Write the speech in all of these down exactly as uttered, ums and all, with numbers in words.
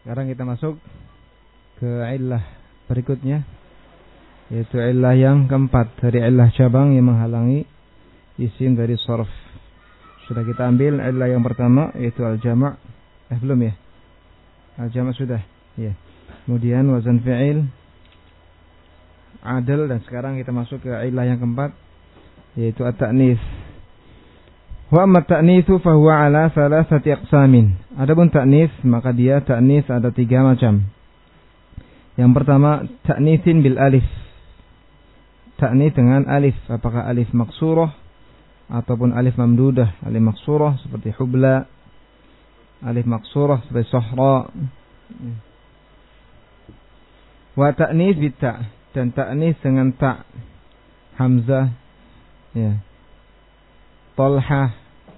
Sekarang kita masuk ke illah berikutnya, yaitu illah yang keempat dari illah cabang yang menghalangi isim dari sharf. Sudah kita ambil illah yang pertama, yaitu al-jama'. Eh belum ya? Al-jama' sudah. Ya. Kemudian wazan fi'il, adl, dan sekarang kita masuk ke illah yang keempat, yaitu at-ta'nits. Wa amma at-ta'nitsu fa huwa ala thalathati aqsamin. Adapun ta'nits, maka dia ta'nits ada tiga macam. Yang pertama, ta'nitsin bil alif. Ta'nits dengan alif, apakah alif maksurah ataupun alif mamdudah. Alif maksurah seperti hubla, alif maksurah seperti sahra. Wa ta'nits bit ta', dan ta'nits dengan ta', hamzah, ya, Talha.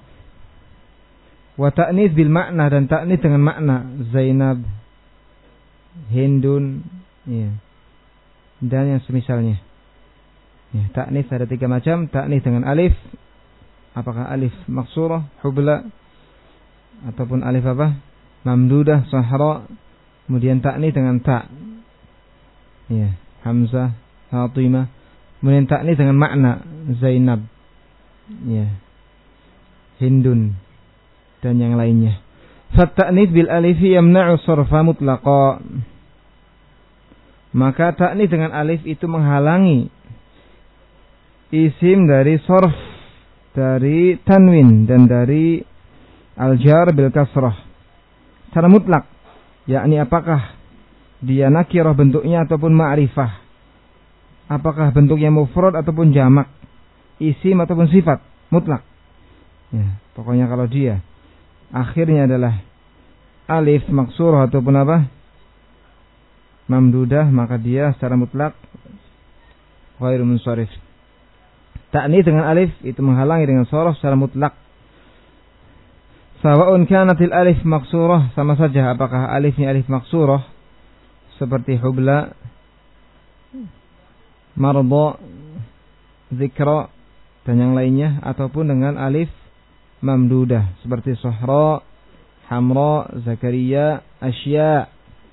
Wa ta'nits bil makna, dan ta'nits dengan makna, Zainab, Hindun, ya, dan yang semisalnya. Ya, ta'nits ada tiga macam. Ta'nits dengan alif, apakah alif maksurah, hubla, ataupun alif apa? Mamdudah, sahra. Kemudian ta'nits dengan ta', ya, Hamzah, Fatimah. Kemudian ta'nits dengan makna, Zainab, ya, Hindun, dan yang lainnya. Fat ta'nits bil alif yamna'u sarfa mutlaqa. Maka ta'nits dengan alif itu menghalangi isim dari sarf, dari tanwin, dan dari al-jar bil kasrah secara mutlak, yakni apakah dia nakirah bentuknya ataupun ma'rifah, apakah bentuknya mufrad ataupun jamak, isim ataupun sifat, mutlak. Ya, pokoknya kalau dia akhirnya adalah alif maksurah ataupun apa? Mamdudah, maka dia secara mutlak ghairu munsharif. Ta'nits dengan alif itu menghalangi dengan sharaf secara mutlak. Sawa'un kanatil alif maksurah, sama saja apakah alifnya alif maksurah seperti hubla, marda, zikra, dan yang lainnya, ataupun dengan alif mamdudah seperti sahra, hamra, zakaria, asya.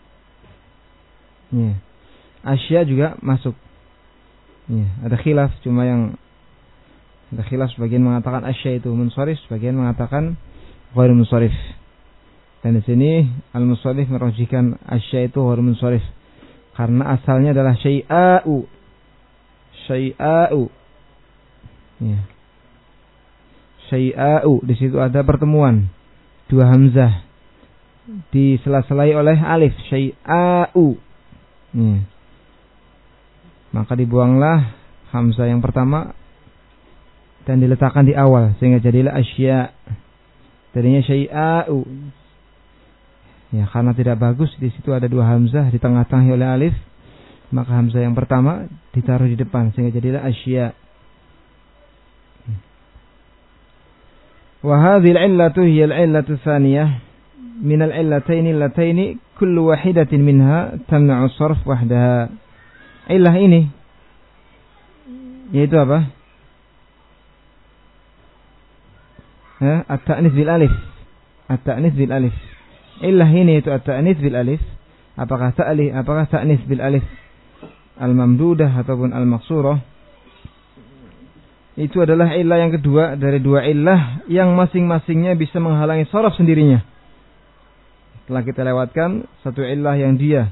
Ya. Asya juga masuk. Ya, ada khilaf, cuma yang ada khilaf, sebagian mengatakan asya itu munsharif, sebagian mengatakan ghairu munsharif. Dan di sini al-munsharif merujihkan asya itu ghairu munsharif karena asalnya adalah syai'a'u. Syai'a'u. Ya. Syai'a'u, di situ ada pertemuan dua hamzah disela-selai oleh alif, syai'a'u. Ya. Maka dibuanglah hamzah yang pertama dan diletakkan di awal sehingga jadilah asya. Tadinya syai'a'u. Ya, karena tidak bagus di situ ada dua hamzah di tengah-tengah oleh alif, maka hamzah yang pertama ditaruh di depan sehingga jadilah asya. Wa hadhihi al-'illatu hiya al-'illatu tsaniyah min al-'illatayn allatayn kullu wahidatin minha tamna'u sarf wahdaha. Illah ini yaitu apa? Ha, at-ta'nits bil alif. At-ta'nits bil alif. Illah ini itu at-ta'nits bil alif. Apakah ta'li, apakah ta'nits bil alif al-mamdudah ataupun al-maksurah? Itu adalah illah yang kedua dari dua illah yang masing-masingnya bisa menghalangi sharaf sendirinya. Telah kita lewatkan satu illah yang dia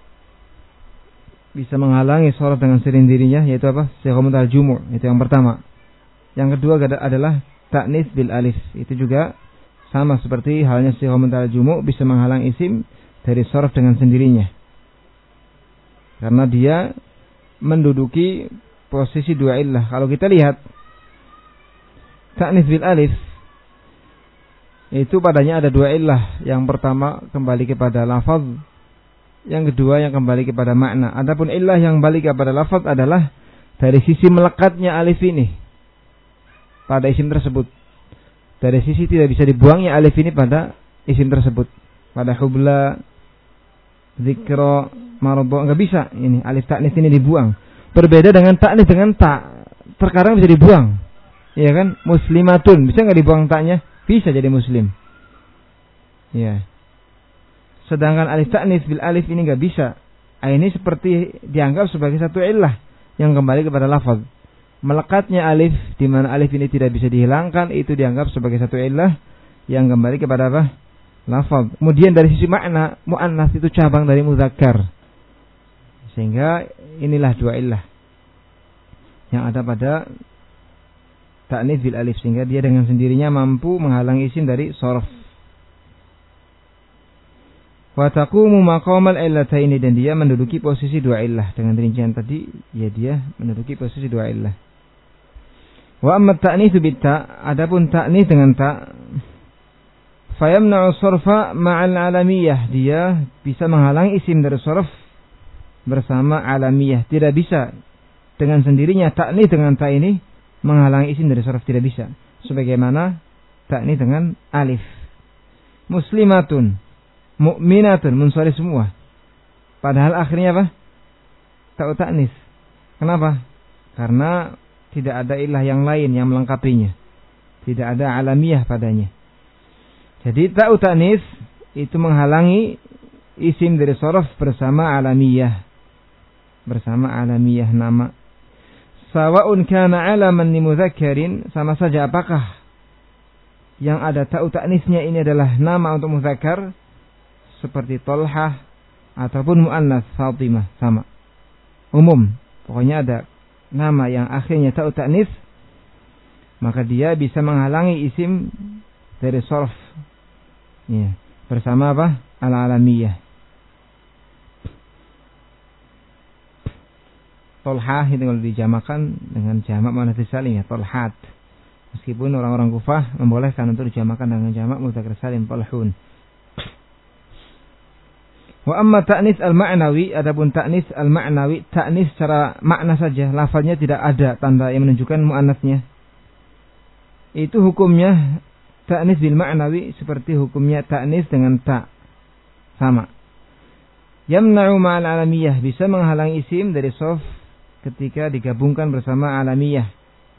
bisa menghalangi sharaf dengan sendirinya, yaitu apa? Sighah muntaha al-jumu', itu yang pertama. Yang kedua adalah ta'nits bil alif. Itu juga sama seperti halnya sighah muntaha al-jumu' bisa menghalang isim dari sharaf dengan sendirinya. Karena dia menduduki posisi dua illah. Kalau kita lihat ta'nits bil alif itu padanya ada dua illah. Yang pertama kembali kepada lafaz, yang kedua yang kembali kepada makna. Adapun illah yang kembali kepada lafaz adalah dari sisi melekatnya alif ini pada isim tersebut. Dari sisi tidak bisa dibuangnya alif ini pada isim tersebut. Pada hubla, zikra, marba, enggak bisa ini alif ta'nits ini dibuang. Berbeda dengan ta'nits dengan ta, terkadang bisa dibuang. Iya kan? Muslimatun, bisa enggak dibuang ta'nya? Bisa jadi muslim. Ya. Sedangkan alif ta'nis bil alif ini enggak bisa. Ini seperti dianggap sebagai satu illah yang kembali kepada lafaz. Melekatnya alif di mana alif ini tidak bisa dihilangkan itu dianggap sebagai satu illah yang kembali kepada apa? Lafaz. Kemudian dari sisi makna, muannas itu cabang dari muzakkar. Sehingga inilah dua illah yang ada pada ta'nis bil alif, sehingga dia dengan sendirinya mampu menghalangi isim dari sharaf. Wa taqumu maqamal illataini, dan dia menduduki posisi dua illah. Dengan rincian tadi, ya dia menduduki posisi dua illah. Wa amma ta'nitsu bit ta, adapun ta'nis dengan ta, fayamna'u sharfa ma'al alamiyah, dia bisa menghalangi isim dari sharaf bersama alamiyah. Tidak bisa dengan sendirinya ta'nis dengan ta ini menghalangi isim dari sharaf, tidak bisa. Sebagaimana ta'nis dengan alif. Muslimatun, mu'minatun, munsharif semua. Padahal akhirnya apa? Ta'u ta'nis. Kenapa? Karena tidak ada ilah yang lain yang melengkapinya. Tidak ada alamiyah padanya. Jadi ta'u ta'nis itu menghalangi isim dari sharaf bersama alamiyah. Bersama alamiyah nama. Sawa'un kana alaman li mudzakkarin, sama saja apakah yang ada ta'u ta'nisnya ini adalah nama untuk mudzakkar seperti Tolhah ataupun muannas Fatimah, sama. Umum, pokoknya ada nama yang akhirnya ta'u ta'nis, maka dia bisa menghalangi isim dari sharaf. Ya, bersama apa? Al-alamiyah. Tolhah itu kalau dijamakan dengan jamak muannats salim, ya, tolhat. Meskipun orang-orang Kufah membolehkan untuk dijamakan dengan jamak mudzakkar salim, tolhun. Wa amma ta'nis al-ma'nawi, adapun ta'nis al-ma'nawi, ta'nis secara makna saja, lafaznya tidak ada tanda yang menunjukkan muannasnya. Itu hukumnya ta'nis bil ma'nawi seperti hukumnya ta'nis dengan ta, sama. Yamna'u ma'al alamiyah, bisa menghalangi isim dari sharaf ketika digabungkan bersama alamiyah.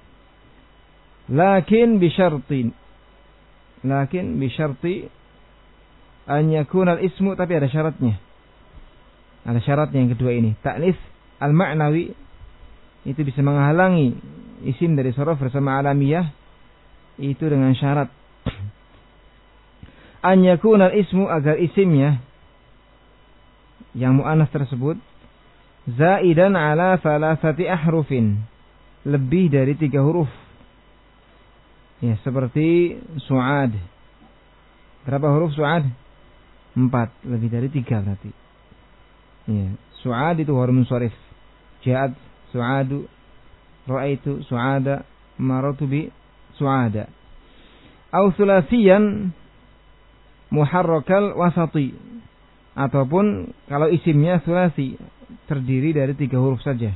Lakin bi syartin, lakin bi syarti an yakuna al-ismu, tapi ada syaratnya. Ada syaratnya yang kedua ini. Ta'nis al-ma'nawi itu bisa menghalangi isim dari sharaf bersama alamiyah itu dengan syarat an yakuna al-ismu, agar isimnya yang muannas tersebut zaidan ala thalathati ahrufin, lebih dari tiga huruf. Ya, seperti su'ad. Berapa huruf su'ad? Empat, lebih dari tiga berarti. Ya, su'ad itu huruf munsharif. Ja'ad su'adu, ra'aitu su'ada, maratu bi su'ada. Au thulatsiyan muharrakal wasati, ataupun kalau isimnya thulasi, terdiri dari tiga huruf saja,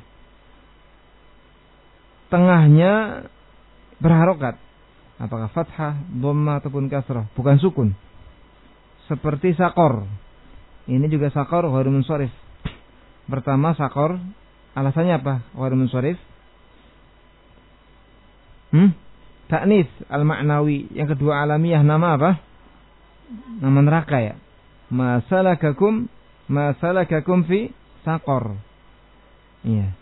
tengahnya berharokat, apakah fathah, dhammah ataupun kasrah, bukan sukun. Seperti sakor. Ini juga sakor ghairun munsharif. Pertama sakor, alasannya apa? Ghairun munsharif. Hmm? Ta'nis al-ma'nawi. Yang kedua alamiyah, nama apa? Nama neraka, ya. Ma salakakum ma salakakum fi sakor. Iya.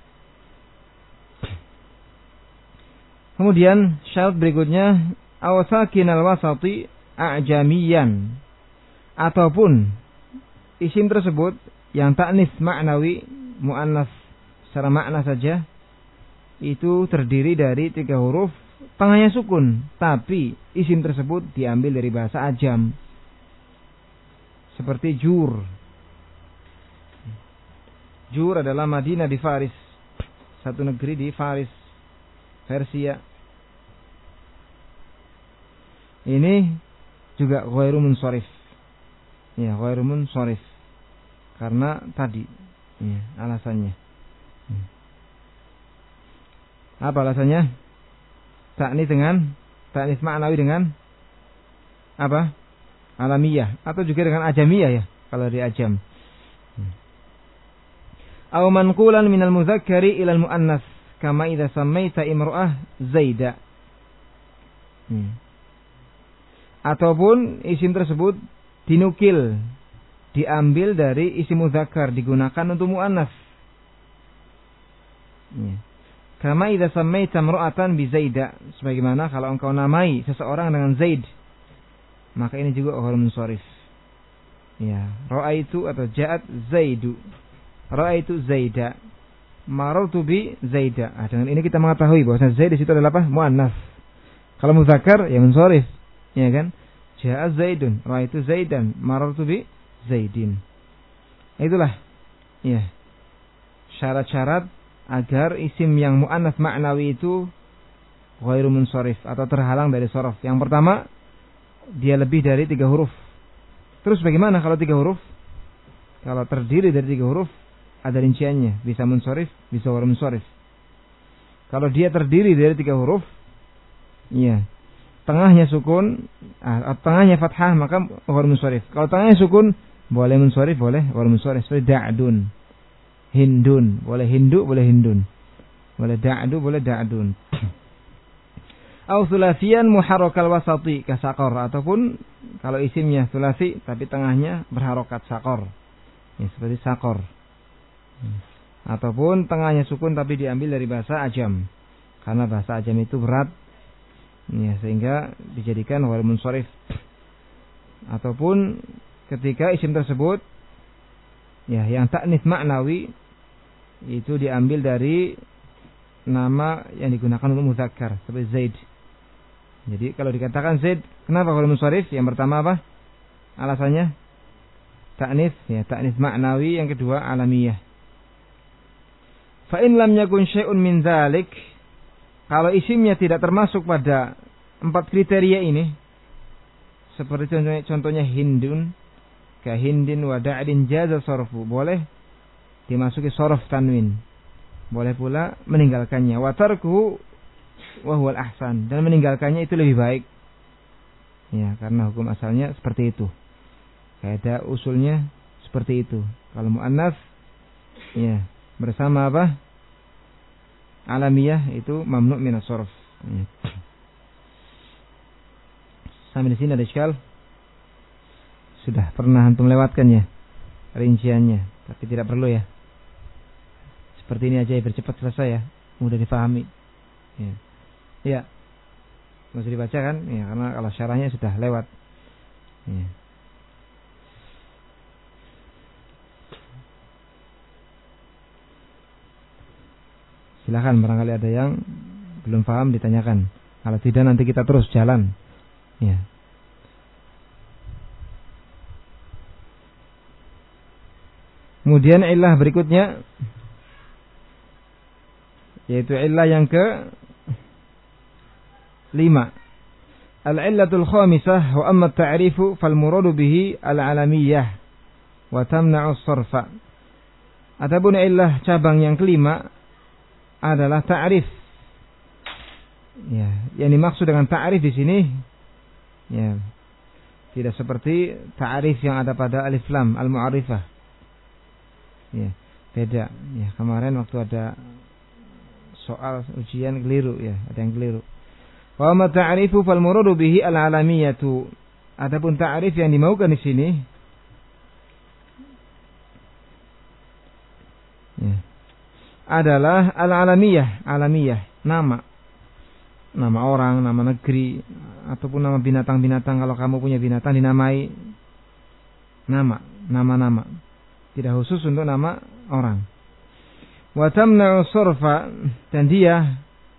Kemudian syarat berikutnya awasakin al-wasati a'jamiyan, ataupun isim tersebut yang ta'nis ma'nawi, muannas secara makna saja, itu terdiri dari tiga huruf, tengahnya sukun, tapi isim tersebut diambil dari bahasa Ajam. Seperti Jur. Jur adalah Madinah di Faris, satu negeri di Faris, Persia. Ini juga ghairu munsharif. Ya, ghairu munsharif. Karena tadi, ya, alasannya. Apa alasannya? Ta'nis dengan ta'nis ma'nawi dengan apa? Alamiyah, atau juga dengan ajamiyah, ya, kalau di Ajam. Aw manqulan minal mudzakkari ilal muannas, kama idza samaita imra'ah Zaida. Hmm. Ataupun isim tersebut dinukil diambil dari isim mudzakkar, digunakan untuk muannas. Ya. Kama idza sammaita imra'atan bi Zaida, sebagaimana kalau engkau namai seseorang dengan Zaid, maka ini juga ghairun munsharif. Ya, ra'aitu atau ja'at Zaidu. Ra'aitu Zaida. Marartu bi Zaida. Ah, dengan ini kita mengetahui bahwa Zaid di situ adalah apa? Muannas. Kalau muzakkar ya munsharif, ya kan? Ja'a Zaidun, ra'aitu Zaidan, marartu bi Zaidin. Itulah ya syarat-syarat agar isim yang mu'annas ma'nawi itu ghairu munsharif atau terhalang dari shorof. Yang pertama, dia lebih dari tiga huruf. Terus bagaimana kalau tiga huruf? Kalau terdiri dari tiga huruf, ada rinciannya, bisa munsharif, bisa ghairu munsharif. Kalau dia terdiri dari tiga huruf, iya, tengahnya sukun, ah, tengahnya fathah, maka ghairu munsharif. Kalau tengahnya sukun, boleh munsharif, boleh ghairu munsharif. Seperti da'dun, Hindun, boleh Hindu, boleh Hindun. Boleh da'du, boleh da'dun. Au sulasiyan muharrakal wasati kasaqar, ataupun kalau isimnya sulasi tapi tengahnya berharokat sakor. Ya, seperti sakor. Ataupun tengahnya sukun tapi diambil dari bahasa Ajam. Karena bahasa Ajam itu berat. Ya, sehingga dijadikan ghairu munsharif. Ataupun ketika isim tersebut ya yang ta'nits ma'nawi itu diambil dari nama yang digunakan untuk muzakkar seperti Zaid. Jadi kalau dikatakan Zaid, kenapa ghairu munsharif? Yang pertama apa? Alasannya ta'nits, ya ta'nits ma'nawi. Yang kedua alamiyah. Fa in lam yakun syai'un min dzalik, kalau isimnya tidak termasuk pada empat kriteria ini, seperti contohnya, contohnya Hindun, ka Hindin wa da'din jaza sarfu, boleh dimasuki sorof tanwin, boleh pula meninggalkannya. Wa tarkuhu wa huwal ahsan, dan meninggalkannya itu lebih baik. Ya, karena hukum asalnya seperti itu. Kaidah usulnya seperti itu. Kalau muannas ya bersama apa? Alamiyah itu mamnu' minas sharf. Ya. Sampai di sini ada iskal? Sudah pernah antum lewatkan ya rinciannya, tapi tidak perlu ya. Seperti ini aja ya, bercepat selesai ya, mudah difahami. Ya, ya. Masih dibaca kan? Ya, karena kalau syarahnya sudah lewat. Ya. Silakan barangkali ada yang belum paham ditanyakan. Kalau tidak nanti kita terus jalan. Ya. Kemudian illah berikutnya yaitu illah yang ke lima. Al-illatul khamisah wa amma at-ta'rifu fal muradu bihi al-alamiyah wa tamna'u as-sarfa. Adapun illah cabang yang kelima adalah ta'rif. Ya, yang dimaksud dengan ta'rif di sini ya tidak seperti ta'rif yang ada pada alif lam al-mu'arifah. Ya, beda. Ya, kemarin waktu ada soal ujian keliru ya, ada yang keliru. Wa ma ta'rifu fal muradu bihi al-alamiyatu. Adapun ta'rif yang dimaukan di sini ya, adalah al-alamiyah, alamiyah, nama. Nama orang, nama negeri, ataupun nama binatang-binatang. Kalau kamu punya binatang dinamai nama, nama-nama. Tidak khusus untuk nama orang. Wa tamna'u surfa, dan dia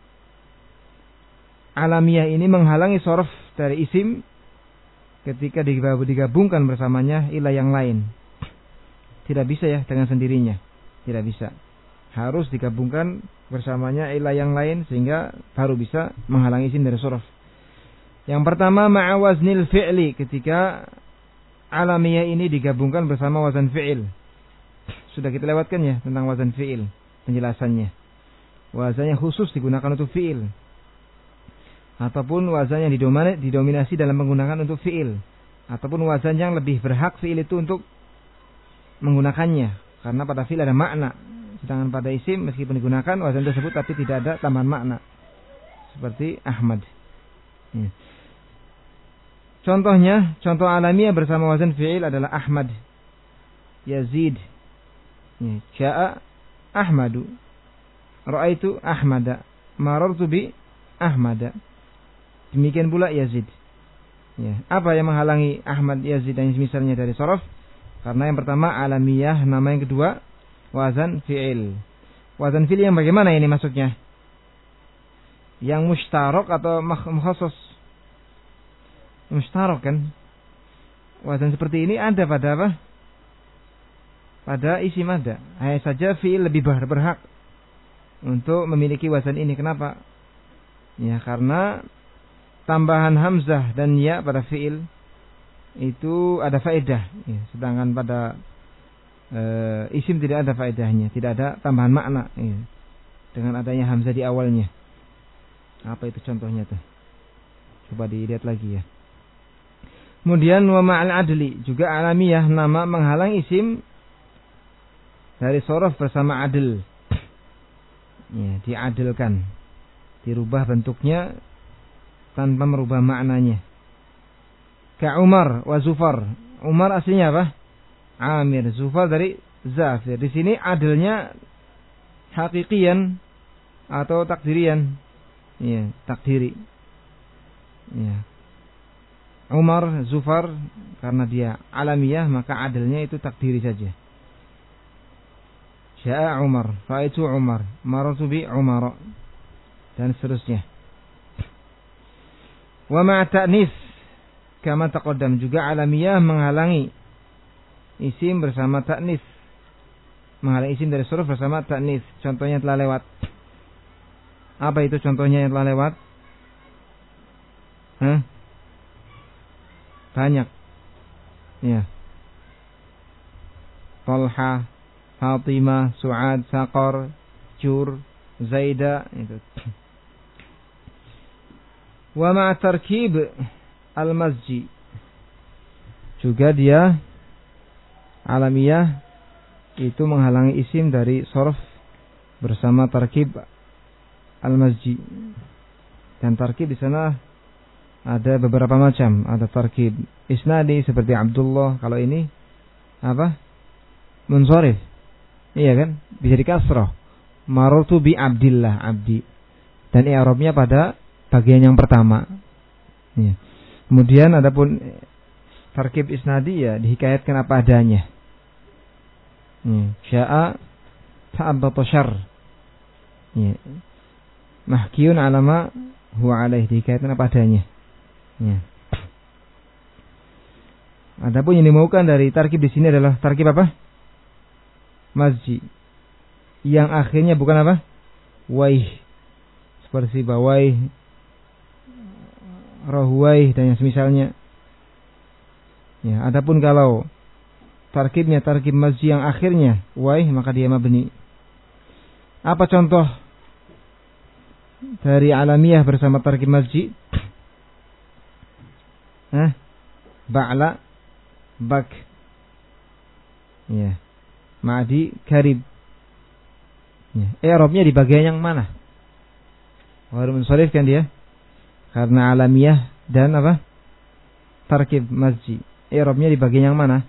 alamiyah ini menghalangi surf dari isim ketika digabungkan bersamanya ilah yang lain. Tidak bisa ya dengan sendirinya. Tidak bisa. Harus digabungkan bersamanya ilah yang lain sehingga baru bisa menghalangi isim dari surf. Yang pertama ma'a waznil fi'li, ketika alamiyah ini digabungkan bersama wazan fi'il. Sudah kita lewatkan ya tentang wazan fi'il, penjelasannya. Wazannya khusus digunakan untuk fi'il, ataupun wazan yang didominasi dalam menggunakan untuk fi'il, ataupun wazan yang lebih berhak fi'il itu untuk menggunakannya, karena pada fi'il ada makna. Sedangkan pada isim meskipun digunakan wazan tersebut tapi tidak ada tambahan makna. Seperti Ahmad. Ya. Contohnya, contoh alamiah bersama wazan fi'il adalah Ahmad. Yazid. Ya, ja'a Ahmadu. Ra'aitu Ahmada. Marartu bi Ahmada. Demikian pula Yazid. Ya, apa yang menghalangi Ahmad, Yazid dan misalnya dari sorof? Karena yang pertama alamiyah, nama yang kedua wazan fi'il. Wazan fi'il yang bagaimana ini maksudnya? Yang mustarok atau mukhassas? Mustarok kan? Wazan seperti ini ada pada apa? Pada isim ada. Hanya saja fi'il lebih berhak untuk memiliki wazan ini. Kenapa? Ya karena tambahan hamzah dan ya pada fi'il itu ada faedah. Ya, sedangkan pada e, isim tidak ada faedahnya, tidak ada tambahan makna. Ya, dengan adanya hamzah di awalnya. Apa itu contohnya tuh? Coba dilihat lagi ya. Kemudian wa ma'al adli juga alamiyah, nama menghalang isim dari sorof bersama adil. Ya, diadilkan, dirubah bentuknya tanpa merubah maknanya. Ka Umar wa Zufar. Umar aslinya apa? Amir. Zufar dari Zafir. Di sini adilnya hakikian atau takdirian. Ya, takdiri. Ya. Umar, Zufar, karena dia alamiyah maka adilnya itu takdiri saja. Sya'a Umar, ra'aitu Umar, marartu bi Umar, dan seterusnya. Wa ma'a ta'nis kama taqaddam, juga alamiyah menghalangi isim bersama ta'nis. Menghalangi isim dari suruf bersama ta'nis. Contohnya telah lewat. Apa itu contohnya yang telah lewat? Hah? Banyak. Ya. Talha, Fatimah, Su'ad, Saqar, Jur, Zaida, itu. Wa ma'a tarkib al-masji, juga dia alamiyah itu menghalangi isim dari sorof bersama tarkib al-masji. Dan tarkib di sana ada beberapa macam. Ada tarkib isnadi seperti Abdullah. Kalau ini apa? Munsharif. Iya kan? Bisa dikasrah. Marartu bi Abdillah, abdi. Dan i'rabnya pada bagian yang pertama. Ya. Kemudian adapun tarkib isnadi ya dihikayatkan apa adanya. Ya. Sya'a ta'abbata syarr. Ya. Mahkiyun alama huwa alaih, dihikayatkan apa adanya. Ya. Adapun yang dimaukan dari tarkib di sini adalah tarkib apa? Masji. Yang akhirnya bukan apa? Waih. Seperti bawaih, rohwaih dan yang semisalnya. Ya, adapun kalau tarkibnya tarkib masji yang akhirnya waih, maka dia mabni. Apa contoh dari alamiyah bersama tarkib masji? Hah? Ba'la, bak. Ya. Ma'di, karib. Ya. I'rabnya di bagian yang mana? Baru munsharif kan dia? Karena alamiyah dan apa? Tarkib masji. I'rabnya di bagian yang mana?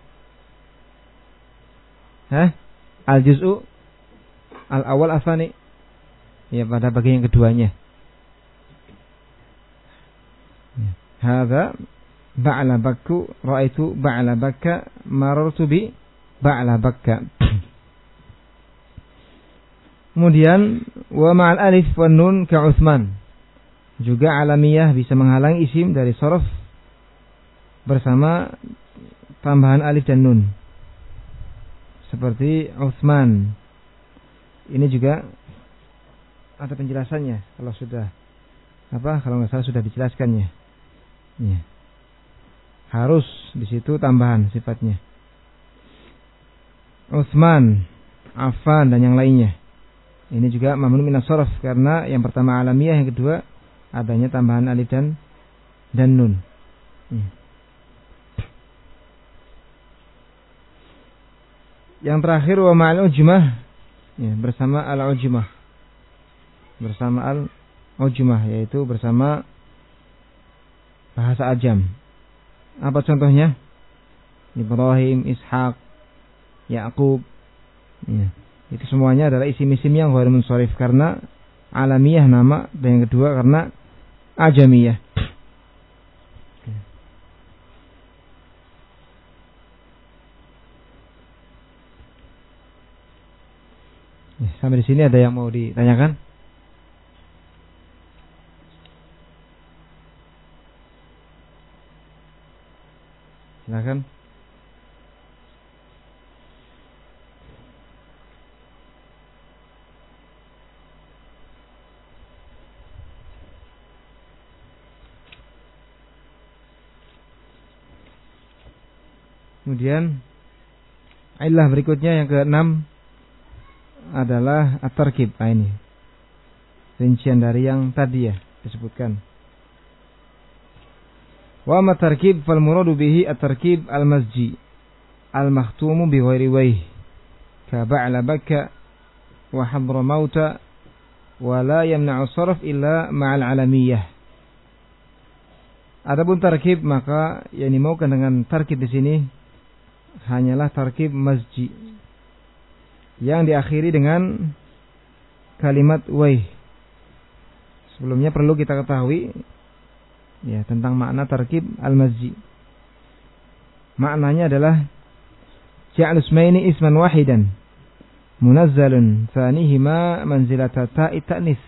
Hah? Al-juz'u al-awal asani. Ya, pada bagian yang keduanya. Ya. Hadza ba'la bakku, ra'aitu ba'la bakka, marartu bi ba'la bakka. Kemudian wa ma'al alif wan nun ka Utsman. Juga alamiyah bisa menghalangi isim dari sorof bersama tambahan alif dan nun. Seperti Utsman. Ini juga ada penjelasannya kalau sudah apa? Kalau nggak salah sudah dijelaskannya. Ya. Harus di situ tambahan sifatnya. Utsman, Affan dan yang lainnya. Ini juga mamnu minas sharaf karena yang pertama alamiyah, yang kedua adanya tambahan alif dan dan nun. Ya. Yang terakhir wa ma'al ujmah, ya, bersama al ujmah. Bersama al ujmah yaitu bersama bahasa ajam. Apa contohnya? Ibrahim, Ishaq, Yaqub. Ya. Itu semuanya adalah isim-isim yang ghairu munsharif karena alamiyah nama, dan yang kedua karena ajamiyah. Ya, sampai di sini ada yang mau ditanyakan? Silakan. Kemudian ilah berikutnya yang keenam adalah at-tarkib. Nah, ini rincian dari yang tadi ya disebutkan. Wa ma tarkib fal muradu bihi at-tarkib al-masji al-makhtumu bi ghairi wajh ka ba'la bakka wa hadra mauta wa la yamna'u sarf illa ma'al alamiyah. Adapun tarkib, maka yang dimaukan dengan tarkib di sini hanyalah tarkib masji yang diakhiri dengan kalimat wajh. Sebelumnya perlu kita ketahui ya tentang makna tarkib al-masji. Maknanya adalah ja'al ismaini isman wahidan munazzalun tsanihima manzilata ta'i ta'nis,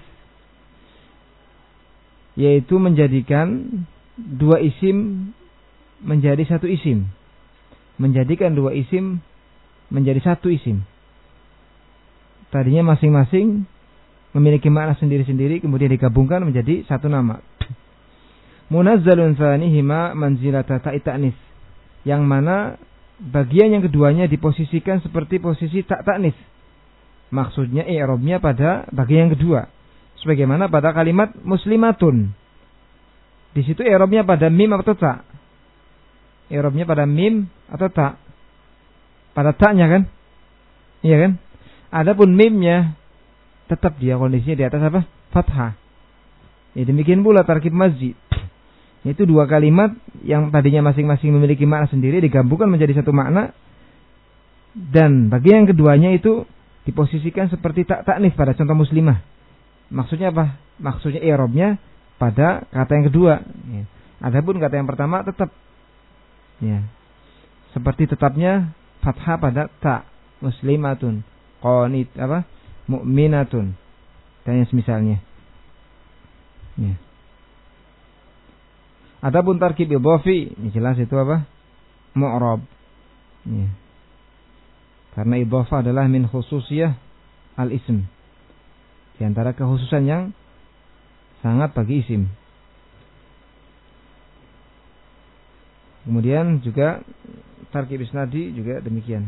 yaitu menjadikan dua isim menjadi satu isim, menjadikan dua isim menjadi satu isim. Tadinya masing-masing memiliki makna sendiri-sendiri, kemudian digabungkan menjadi satu nama. Munazzalun tsanihima manzilata ta'i ta'nis, yang mana bagian yang keduanya diposisikan seperti posisi tak ta'nis. Maksudnya i'rabnya pada bagian yang kedua, sebagaimana pada kalimat muslimatun. Di situ i'rabnya pada mim atau ta? I'rabnya pada mim atau ta? Pada ta'nya kan? Iya kan? Adapun mimnya tetap dia kondisinya di atas apa? Fathah. Ya, demikian pula tarkib masjid. Itu dua kalimat yang tadinya masing-masing memiliki makna sendiri digabungkan menjadi satu makna, dan bagian yang keduanya itu diposisikan seperti tak ta'nif pada contoh muslimah. Maksudnya apa? Maksudnya i'rabnya pada kata yang kedua. Ya. Adapun kata yang pertama tetap ya seperti tetapnya fathah pada ta, muslimatun, qanit apa? Mu'minatun, dan yang semisalnya. Ya. Adapun tarkib idhafi, ini jelas itu apa? Mu'rab. Ya. Karena idhafah adalah min khususiyah al-ism, di antara kekhususan yang sangat bagi isim. Kemudian juga tarkib isnadi juga demikian.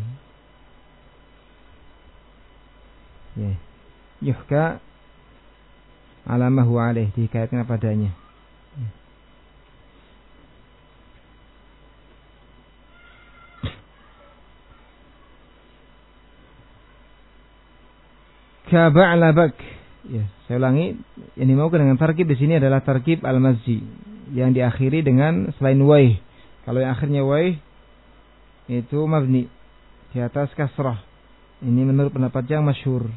Ya. Yuhka ala ma huwa alaih, dikaitkan padanya. Ya. Ka ba'la bak. Ya, saya ulangi, yang dimaukan dengan tarkib di sini adalah tarkib al-mazzi yang diakhiri dengan selain waih. Kalau yang akhirnya waih itu mabni di atas kasrah. Ini menurut pendapat yang masyhur.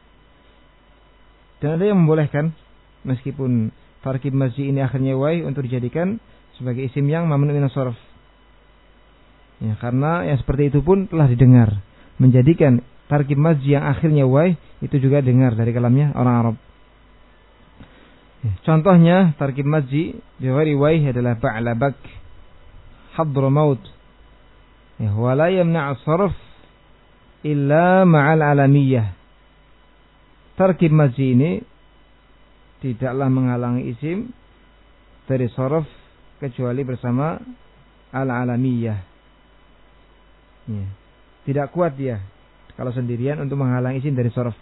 Dan ada yang membolehkan meskipun tarkib mazzi ini akhirnya waih untuk dijadikan sebagai isim yang mamnu min as-sarf. Ya, karena yang seperti itu pun telah didengar. Menjadikan tarkib mazzi yang akhirnya waih itu juga dengar dari kalamnya orang Arab. Ya, contohnya tarkib mazzi bi ghairi waih adalah ba'la bak, hadra maut. Ya, wa la yamna'u sarf illa ma'al alamiyah. Tarkib mazzi ini tidaklah menghalangi isim dari sarf kecuali bersama al-alamiyah. Ya, tidak kuat dia kalau sendirian untuk menghalangi isim dari sarf.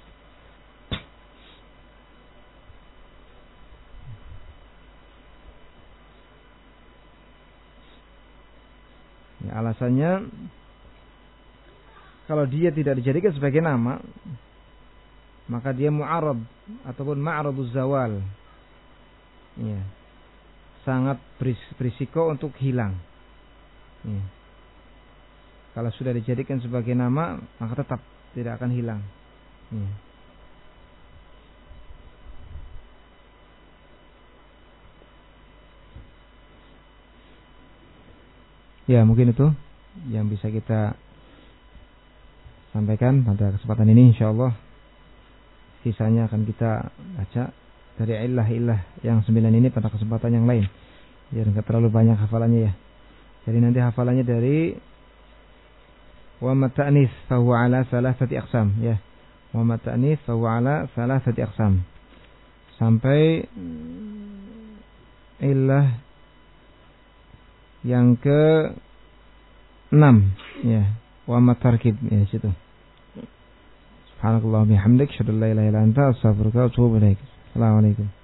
Ya, alasannya kalau dia tidak dijadikan sebagai nama, maka dia mu'arab ataupun ma'rabuz zawal. Ya. Sangat berisiko untuk hilang. Ya. Kalau sudah dijadikan sebagai nama, maka tetap tidak akan hilang. Ya. Ya, mungkin itu yang bisa kita sampaikan pada kesempatan ini, insyaallah. Sisanya akan kita baca dari illah-illah yang sembilan ini pada kesempatan yang lain. Biar enggak terlalu banyak hafalannya ya. Jadi nanti hafalannya dari wa mata'nis fa huwa ala salasati aqsam ya. Wa mata'nis fa huwa ala salasati aqsam. Sampai illah yang ke enam ya. Wa matarkib ya situ. Subhanallah bihamdik, syadallah ilaha illa anta, astaghfiruka wa atubu ilaik. Assalamualaikum.